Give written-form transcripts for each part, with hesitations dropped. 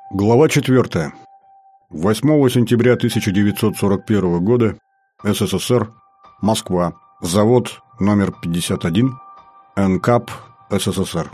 Глава 4. 8 сентября 1941 года. СССР. Москва. Завод номер 51. НКАП. СССР.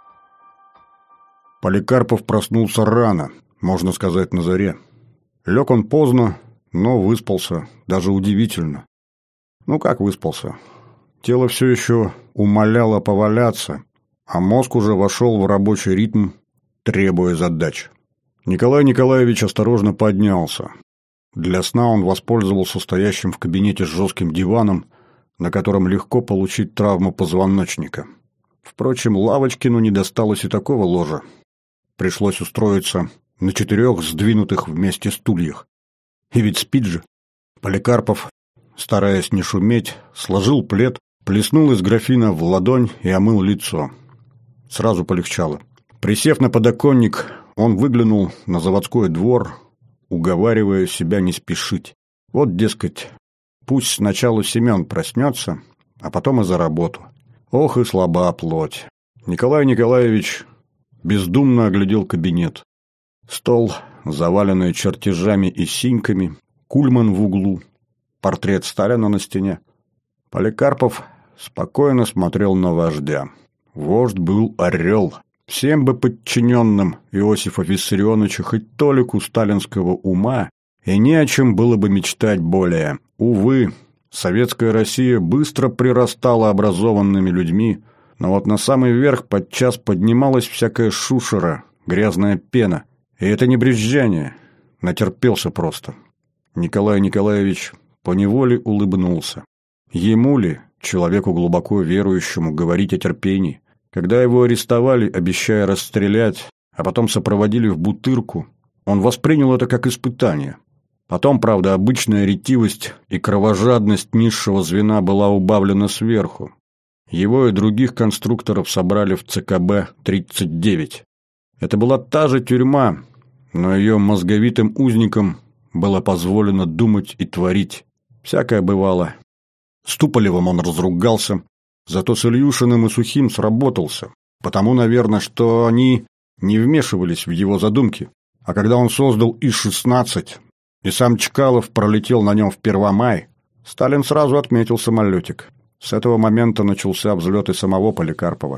Поликарпов проснулся рано, можно сказать, на заре. Лег он поздно, но выспался, даже удивительно. Ну как выспался? Тело все еще умоляло поваляться, а мозг уже вошел в рабочий ритм, требуя задач. Николай Николаевич осторожно поднялся. Для сна он воспользовался стоящим в кабинете жестким диваном, на котором легко получить травму позвоночника. Впрочем, Лавочкину не досталось и такого ложа. Пришлось устроиться на 4 сдвинутых вместе стульях. И ведь спит же. Поликарпов, стараясь не шуметь, сложил плед, плеснул из графина в ладонь и омыл лицо. Сразу полегчало. Присев на подоконник, он выглянул на заводской двор, уговаривая себя не спешить. Вот, дескать, пусть сначала Семен проснется, а потом и за работу. Ох и слаба плоть. Николай Николаевич бездумно оглядел кабинет. Стол, заваленный чертежами и синьками, Кульман в углу, портрет Сталина на стене. Поликарпов спокойно смотрел на вождя. Вождь был орел. Всем бы подчиненным Иосифа Виссарионовича хоть толику сталинского ума, и не о чем было бы мечтать более. Увы, советская Россия быстро прирастала образованными людьми, но вот на самый верх подчас поднималась всякая шушера, грязная пена. И это не брюзжание, натерпелся просто. Николай Николаевич поневоле улыбнулся. Ему ли, человеку глубоко верующему, говорить о терпении? Когда его арестовали, обещая расстрелять, а потом сопроводили в Бутырку, он воспринял это как испытание. Потом, правда, обычная ретивость и кровожадность низшего звена была убавлена сверху. Его и других конструкторов собрали в ЦКБ-39. Это была та же тюрьма, но ее мозговитым узникам было позволено думать и творить. Всякое бывало. С Туполевым он разругался, зато с Ильюшиным и Сухим сработался, потому, наверное, что они не вмешивались в его задумки. А когда он создал И-16, и сам Чкалов пролетел на нем в Первомай, Сталин сразу отметил самолетик. С этого момента начался взлет и самого Поликарпова.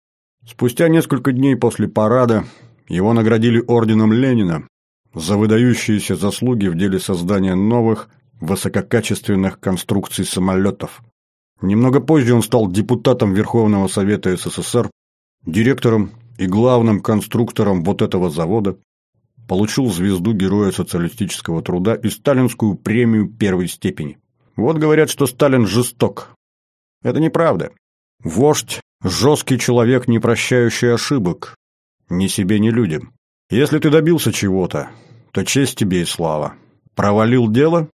Спустя несколько дней после парада его наградили орденом Ленина за выдающиеся заслуги в деле создания новых, высококачественных конструкций самолетов. Немного позже он стал депутатом Верховного Совета СССР, директором и главным конструктором вот этого завода, получил звезду Героя социалистического труда и сталинскую премию первой степени. Вот говорят, что Сталин жесток. Это неправда. Вождь – жесткий человек, не прощающий ошибок. Ни себе, ни людям. Если ты добился чего-то, то честь тебе и слава. Провалил дело?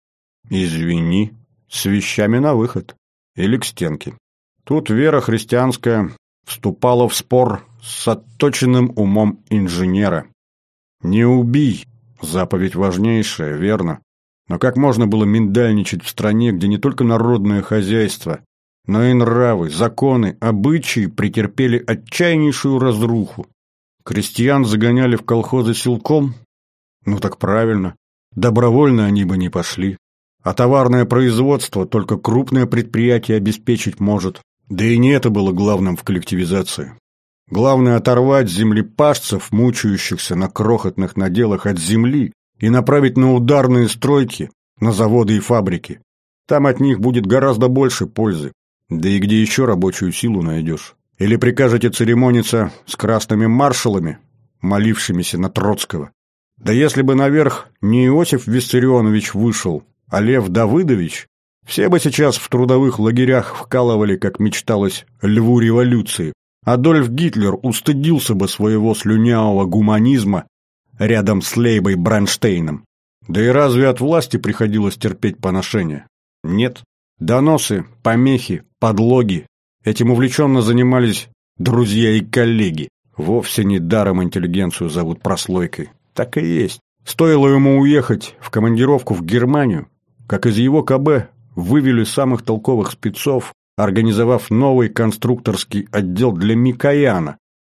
Извини, с вещами на выход. Или к стенке. Тут вера христианская вступала в спор с отточенным умом инженера. «Не убий» – заповедь важнейшая, верно. Но как можно было миндальничать в стране, где не только народное хозяйство, но и нравы, законы, обычаи претерпели отчаяннейшую разруху? Крестьян загоняли в колхозы силком? Ну так правильно, добровольно они бы не пошли. А товарное производство только крупное предприятие обеспечить может. Да и не это было главным в коллективизации. Главное оторвать землепашцев, мучающихся на крохотных наделах от земли, и направить на ударные стройки, на заводы и фабрики. Там от них будет гораздо больше пользы. Да и где еще рабочую силу найдешь? Или прикажете церемониться с красными маршалами, молившимися на Троцкого? Да если бы наверх не Иосиф Виссарионович вышел, а Лев Давыдович, все бы сейчас в трудовых лагерях вкалывали, как мечталось, льву революции. Адольф Гитлер устыдился бы своего слюнявого гуманизма рядом с Лейбой Бронштейном. Да и разве от власти приходилось терпеть поношения? Нет. Доносы, помехи, подлоги. Этим увлеченно занимались друзья и коллеги. Вовсе не даром интеллигенцию зовут прослойкой. Так и есть. Стоило ему уехать в командировку в Германию, как из его КБ вывели самых толковых спецов, организовав новый конструкторский отдел для Микояна,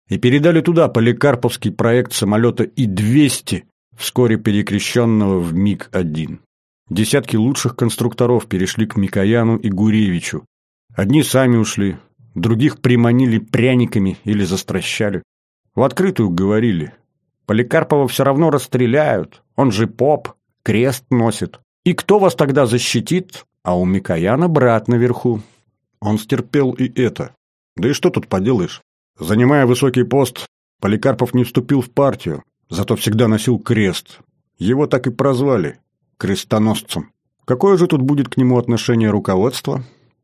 и передали туда поликарповский проект самолета И-200, вскоре перекрещенного в МиГ-1. Десятки лучших конструкторов перешли к Микояну и Гуревичу. Одни сами ушли, других приманили пряниками или застращали. В открытую говорили: Поликарпова все равно расстреляют, он же поп, крест носит. И кто вас тогда защитит? А у Микояна брат наверху. Он стерпел и это. Да и что тут поделаешь? Занимая высокий пост, Поликарпов не вступил в партию, зато всегда носил крест. Его так и прозвали – крестоносцем. Какое же тут будет к нему отношение руководства?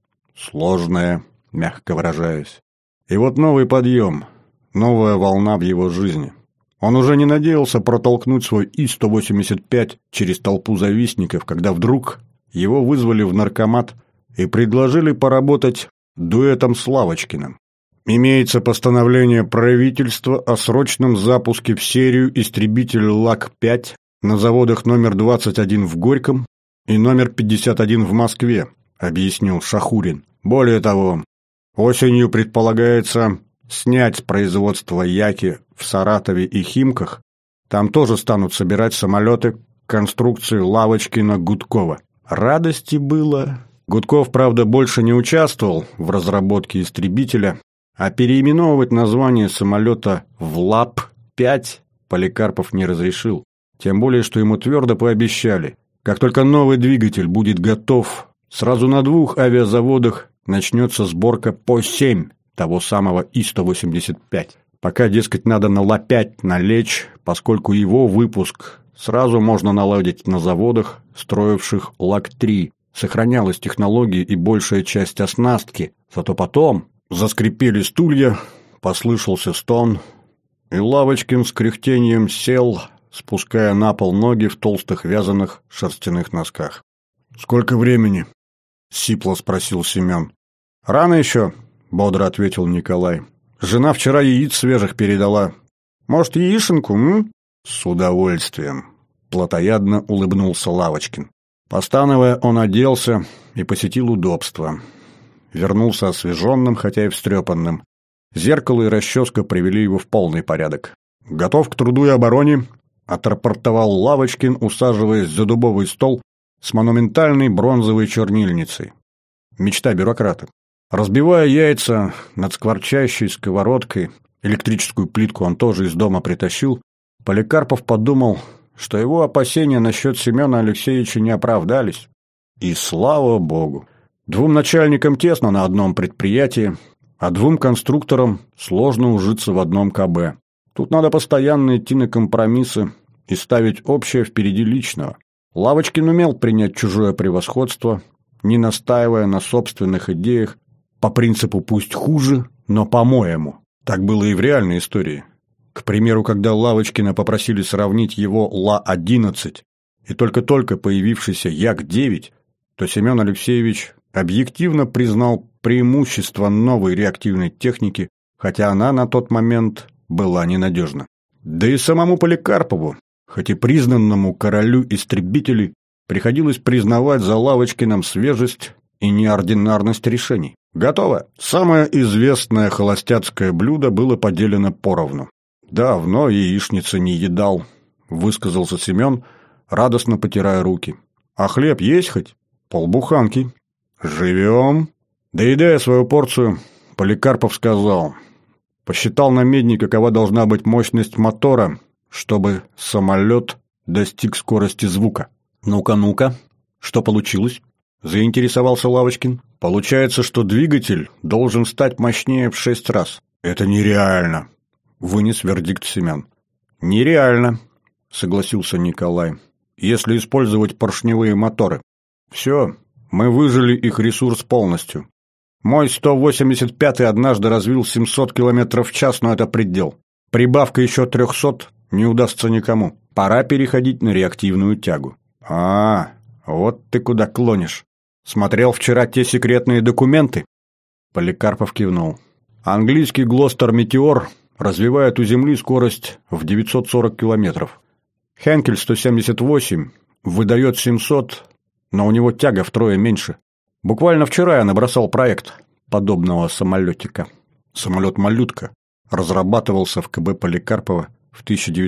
Сложное, мягко выражаясь. И вот новый подъем, новая волна в его жизни. Он уже не надеялся протолкнуть свой И-185 через толпу завистников, когда вдруг его вызвали в наркомат и предложили поработать дуэтом с Лавочкиным. Имеется постановление правительства о срочном запуске в серию истребитель ЛАК-5 на заводах номер 21 в Горьком и номер 51 в Москве, объяснил Шахурин. Более того, осенью предполагается снять с производства Яки в Саратове и Химках. Там тоже станут собирать самолеты конструкции Лавочкина-Гудкова. Радости было. Гудков, правда, больше не участвовал в разработке истребителя, а переименовывать название самолета в ЛАП-5 Поликарпов не разрешил. Тем более, что ему твердо пообещали: как только новый двигатель будет готов, сразу на 2 авиазаводах начнется сборка по-7 того самого И-185. Пока, дескать, надо на Ла-5 налечь, поскольку его выпуск сразу можно наладить на заводах, строивших Лак-3. Сохранялась технология и большая часть оснастки, зато потом заскрипели стулья, послышался стон, и Лавочкин с кряхтением сел, спуская на пол ноги в толстых вязаных шерстяных носках. «Сколько времени?» — сипло спросил Семен. «Рано еще», — бодро ответил Николай. «Жена вчера яиц свежих передала. Может, яишенку, м?» «С удовольствием», — плотоядно улыбнулся Лавочкин. Постановая, он оделся и посетил удобство. Вернулся освеженным, хотя и встрепанным. Зеркало и расческа привели его в полный порядок. «Готов к труду и обороне», — отрапортовал Лавочкин, усаживаясь за дубовый стол с монументальной бронзовой чернильницей. Мечта бюрократа. Разбивая яйца над скворчащей сковородкой, электрическую плитку он тоже из дома притащил, Поликарпов подумал, что его опасения насчет Семена Алексеевича не оправдались. И слава богу! 2 начальникам тесно на одном предприятии, а 2 конструкторам сложно ужиться в одном КБ. Тут надо постоянно идти на компромиссы и ставить общее впереди личного. Лавочкин умел принять чужое превосходство, не настаивая на собственных идеях, по принципу «пусть хуже, но по-моему». Так было и в реальной истории. К примеру, когда Лавочкина попросили сравнить его Ла-11 и только-только появившийся Як-9, то Семен Алексеевич объективно признал преимущество новой реактивной техники, хотя она на тот момент была ненадежна. Да и самому Поликарпову, хоть и признанному королю истребителей, приходилось признавать за Лавочкиным свежесть и неординарность решений. Готово. Самое известное холостяцкое блюдо было поделено поровну. «Давно яичницы не едал», — высказался Семен, радостно потирая руки. «А хлеб есть хоть? Полбуханки». «Живем». Доедая свою порцию, Поликарпов сказал: «Посчитал на медне, какова должна быть мощность мотора, чтобы самолет достиг скорости звука». «Ну-ка, что получилось?» — заинтересовался Лавочкин. «Получается, что двигатель должен стать мощнее в 6 раз». «Это нереально», — вынес вердикт Семен. «Нереально», — согласился Николай, — «если использовать поршневые моторы. Все, мы выжили их ресурс полностью. Мой 185-й однажды развил 700 км в час, но это предел. Прибавка еще 300 не удастся никому. Пора переходить на реактивную тягу». «А, вот ты куда клонишь. Смотрел вчера те секретные документы?» Поликарпов кивнул. «Английский Глостер Метеор развивает у Земли скорость в 940 километров. Хенкель 178 выдает 700, но у него тяга втрое меньше. Буквально вчера я набросал проект подобного самолетика. Самолет-малютка. разрабатывался в КБ Поликарпова в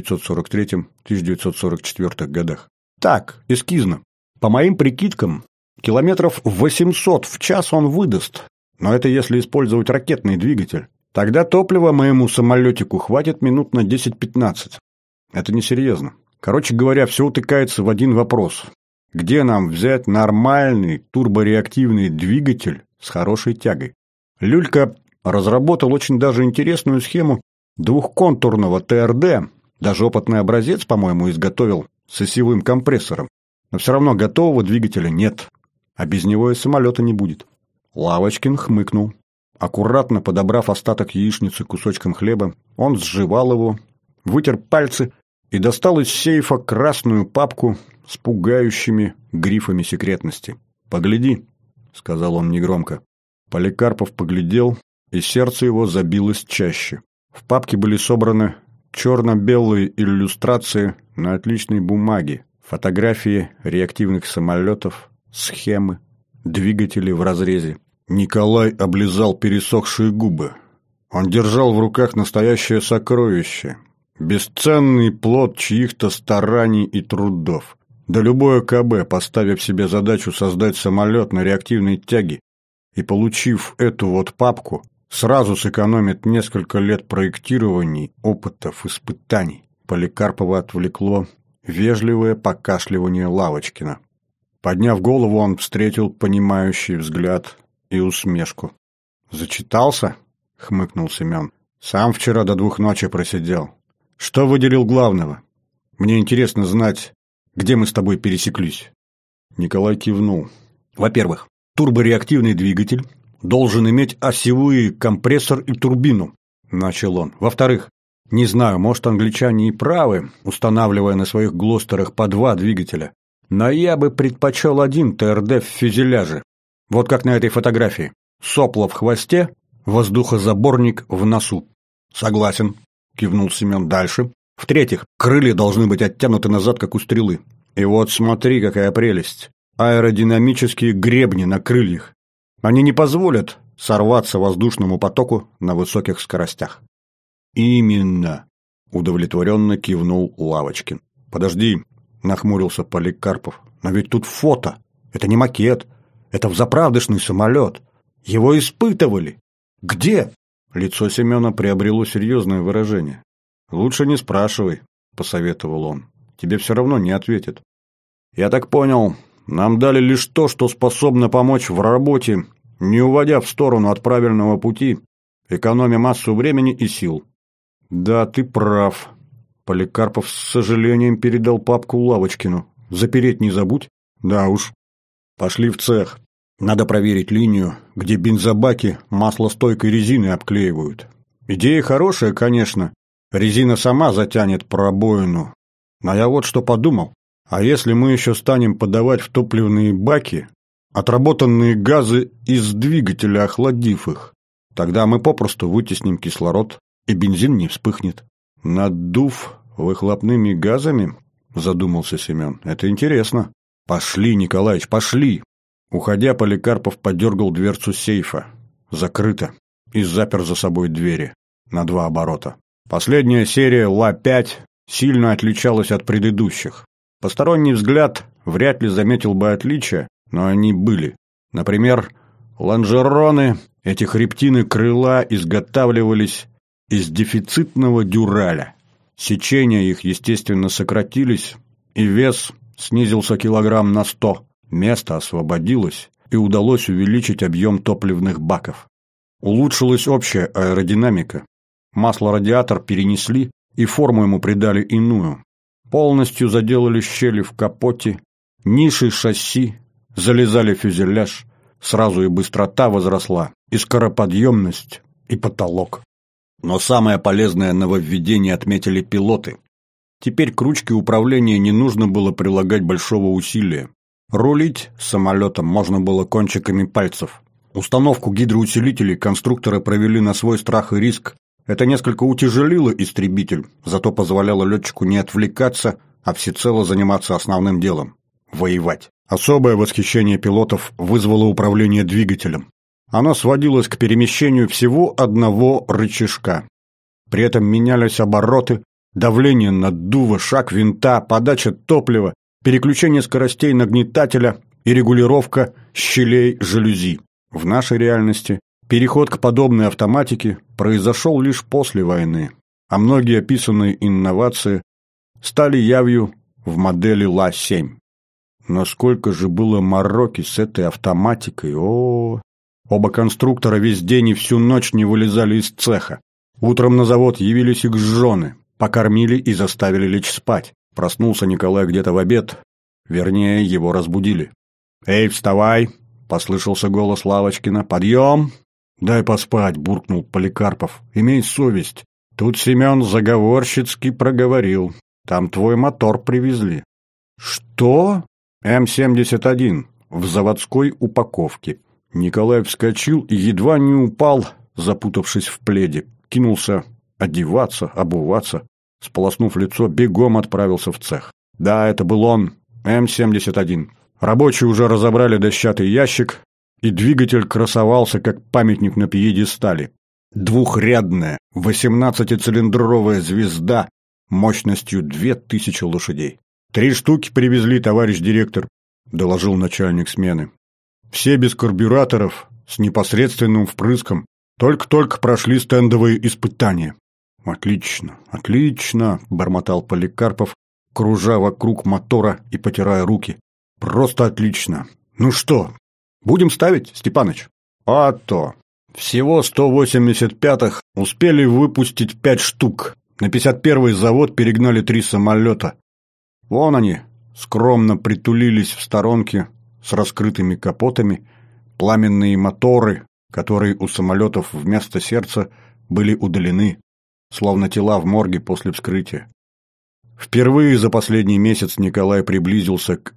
1943-1944 годах. Так, эскизно. По моим прикидкам, километров 800 в час он выдаст, но это если использовать ракетный двигатель. Тогда топлива моему самолетику хватит минут на 10-15. Это несерьезно. Короче говоря, все утыкается в один вопрос. Где нам взять нормальный турбореактивный двигатель с хорошей тягой? Люлька разработал очень даже интересную схему двухконтурного ТРД, даже опытный образец, по-моему, изготовил с осевым компрессором. Но все равно готового двигателя нет, а без него и самолета не будет. Лавочкин хмыкнул. Аккуратно подобрав остаток яичницы кусочком хлеба, он сживал его, вытер пальцы и достал из сейфа красную папку с пугающими грифами секретности. «Погляди», — сказал он негромко. Поликарпов поглядел, и сердце его забилось чаще. В папке были собраны черно-белые иллюстрации на отличной бумаге, фотографии реактивных самолетов, схемы, двигатели в разрезе. Николай облизал пересохшие губы. Он держал в руках настоящее сокровище, бесценный плод чьих-то стараний и трудов. Да любое КБ, поставив себе задачу создать самолет на реактивной тяге и получив эту вот папку, сразу сэкономит несколько лет проектирований, опытов, испытаний. Поликарпова отвлекло вежливое покашливание Лавочкина. Подняв голову, он встретил понимающий взгляд и усмешку. «Зачитался?» — хмыкнул Семен. «Сам вчера до 2 ночи просидел. Что выделил главного? Мне интересно знать, где мы с тобой пересеклись». Николай кивнул. «Во-первых, турбореактивный двигатель должен иметь осевой компрессор и турбину», — начал он. «Во-вторых, не знаю, может, англичане и правы, устанавливая на своих глостерах по 2 двигателя, но я бы предпочел один ТРД в фюзеляже. Вот как на этой фотографии. Сопло в хвосте, воздухозаборник в носу». «Согласен», — кивнул Семен. «Дальше. В-третьих, крылья должны быть оттянуты назад, как у стрелы. И вот смотри, какая прелесть. Аэродинамические гребни на крыльях. Они не позволят сорваться воздушному потоку на высоких скоростях». «Именно», — удовлетворенно кивнул Лавочкин. «Подожди», — нахмурился Поликарпов. «Но ведь тут фото. Это не макет. Это взаправдышный самолет. Его испытывали. Где?» Лицо Семена приобрело серьезное выражение. «Лучше не спрашивай», — посоветовал он. «Тебе все равно не ответят». «Я так понял, нам дали лишь то, что способно помочь в работе, не уводя в сторону от правильного пути, экономя массу времени и сил». «Да, ты прав». Поликарпов с сожалением передал папку Лавочкину. «Запереть не забудь». «Да уж». «Пошли в цех. Надо проверить линию, где бензобаки маслостойкой резиной обклеивают. Идея хорошая, конечно. Резина сама затянет пробоину. Но я вот что подумал. А если мы еще станем подавать в топливные баки отработанные газы из двигателя, охладив их, тогда мы попросту вытесним кислород, и бензин не вспыхнет». «Надув выхлопными газами?» – задумался Семен. «Это интересно». «Пошли, Николаич, пошли!» Уходя, Поликарпов подергал дверцу сейфа. Закрыто. И запер за собой двери. На 2 оборота. Последняя серия Ла-5 сильно отличалась от предыдущих. Посторонний взгляд вряд ли заметил бы отличия, но они были. Например, лонжероны, эти хребтины крыла изготавливались из дефицитного дюраля. Сечения их, естественно, сократились, и вес снизился килограмм на 100. Место освободилось, и удалось увеличить объем топливных баков. Улучшилась общая аэродинамика. Масло-радиатор перенесли, и форму ему придали иную. Полностью заделали щели в капоте, ниши шасси, залезали в фюзеляж. Сразу и быстрота возросла, и скороподъемность, и потолок. Но самое полезное нововведение отметили пилоты. Теперь к ручке управления не нужно было прилагать большого усилия. Рулить самолетом можно было кончиками пальцев. Установку гидроусилителей конструкторы провели на свой страх и риск. Это несколько утяжелило истребитель, зато позволяло летчику не отвлекаться, а всецело заниматься основным делом – воевать. Особое восхищение пилотов вызвало управление двигателем. Оно сводилось к перемещению всего одного рычажка. При этом менялись обороты, давление наддува, шаг винта, подача топлива, переключение скоростей нагнетателя и регулировка щелей жалюзи. В нашей реальности переход к подобной автоматике произошел лишь после войны, а многие описанные инновации стали явью в модели Ла-7. Но сколько же было мороки с этой автоматикой, Оба конструктора весь день и всю ночь не вылезали из цеха. Утром на завод явились их жены, покормили и заставили лечь спать. Проснулся Николай где-то в обед, вернее, его разбудили. «Эй, вставай!» — послышался голос Лавочкина. «Подъем!» «Дай поспать!» — буркнул Поликарпов. «Имей совесть!» Тут Семен заговорщицки проговорил. «Там твой мотор привезли». «Что?» «М-71 в заводской упаковке». Николай вскочил и едва не упал, запутавшись в пледе. Кинулся одеваться, обуваться. Сполоснув лицо, бегом отправился в цех. Да, это был он, М-71. Рабочие уже разобрали дощатый ящик, и двигатель красовался, как памятник на пьедестале. Двухрядная, 18-цилиндровая звезда мощностью 2000 лошадей. 3 штуки привезли, товарищ директор, доложил начальник смены. Все без карбюраторов, с непосредственным впрыском. Только-только прошли стендовые испытания. «Отлично, отлично», — бормотал Поликарпов, кружа вокруг мотора и потирая руки. «Просто отлично. Ну что, будем ставить, Степаныч?» «А то. Всего 185-х успели выпустить 5 штук. На 51-й завод перегнали 3 самолета. Вон они, скромно притулились в сторонке с раскрытыми капотами, пламенные моторы, которые у самолетов вместо сердца были удалены, словно тела в морге после вскрытия. Впервые за последний месяц Николай приблизился к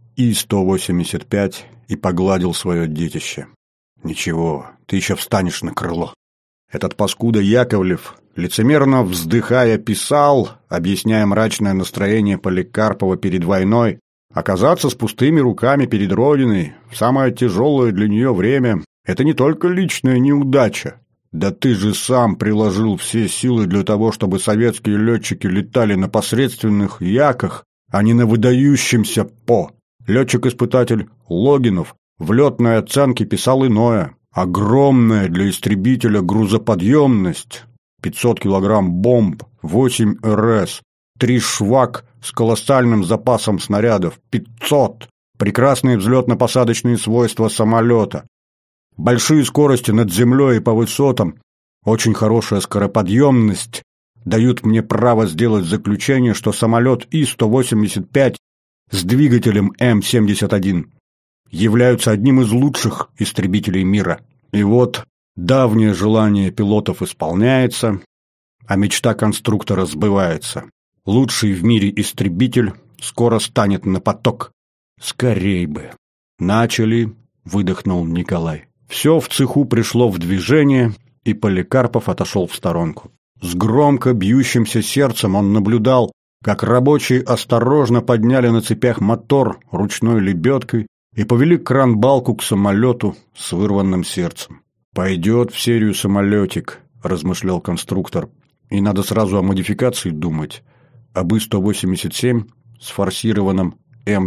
И-185 и погладил свое детище. «Ничего, ты еще встанешь на крыло». Этот паскуда Яковлев, лицемерно вздыхая, писал, объясняя мрачное настроение Поликарпова перед войной, оказаться с пустыми руками перед Родиной в самое тяжелое для нее время – это не только личная неудача. Да ты же сам приложил все силы для того, чтобы советские летчики летали на посредственных яках, а не на выдающемся ПО. Летчик-испытатель Логинов в летной оценке писал иное. Огромная для истребителя грузоподъемность, 500 килограмм бомб, 8 РС, 3 швак с колоссальным запасом снарядов, 500, прекрасные взлетно-посадочные свойства самолета, большие скорости над землей и по высотам, очень хорошая скороподъемность дают мне право сделать заключение, что самолет И-185 с двигателем М-71 являются одним из лучших истребителей мира. И вот давнее желание пилотов исполняется, а мечта конструктора сбывается. Лучший в мире истребитель скоро станет на поток. Скорей бы. Начали, выдохнул Николай. Все в цеху пришло в движение, и Поликарпов отошел в сторонку. С громко бьющимся сердцем он наблюдал, как рабочие осторожно подняли на цепях мотор ручной лебедкой и повели кран-балку к самолету с вырванным сердцем. «Пойдет в серию самолетик», – размышлял конструктор. «И надо сразу о модификации думать. Об И-187 с форсированным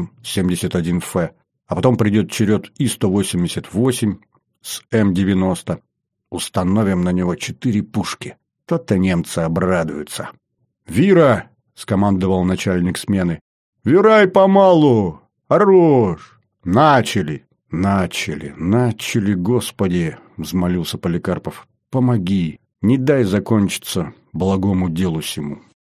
М-71Ф, а потом придет черед И-188 с М-90. Установим на него 4 пушки. То-то немцы обрадуются». «Вира!» – скомандовал начальник смены. «Вирай помалу! Хорош!» «Начали! Начали, Господи!» – взмолился Поликарпов. «Помоги! Не дай закончиться благому делу сему!»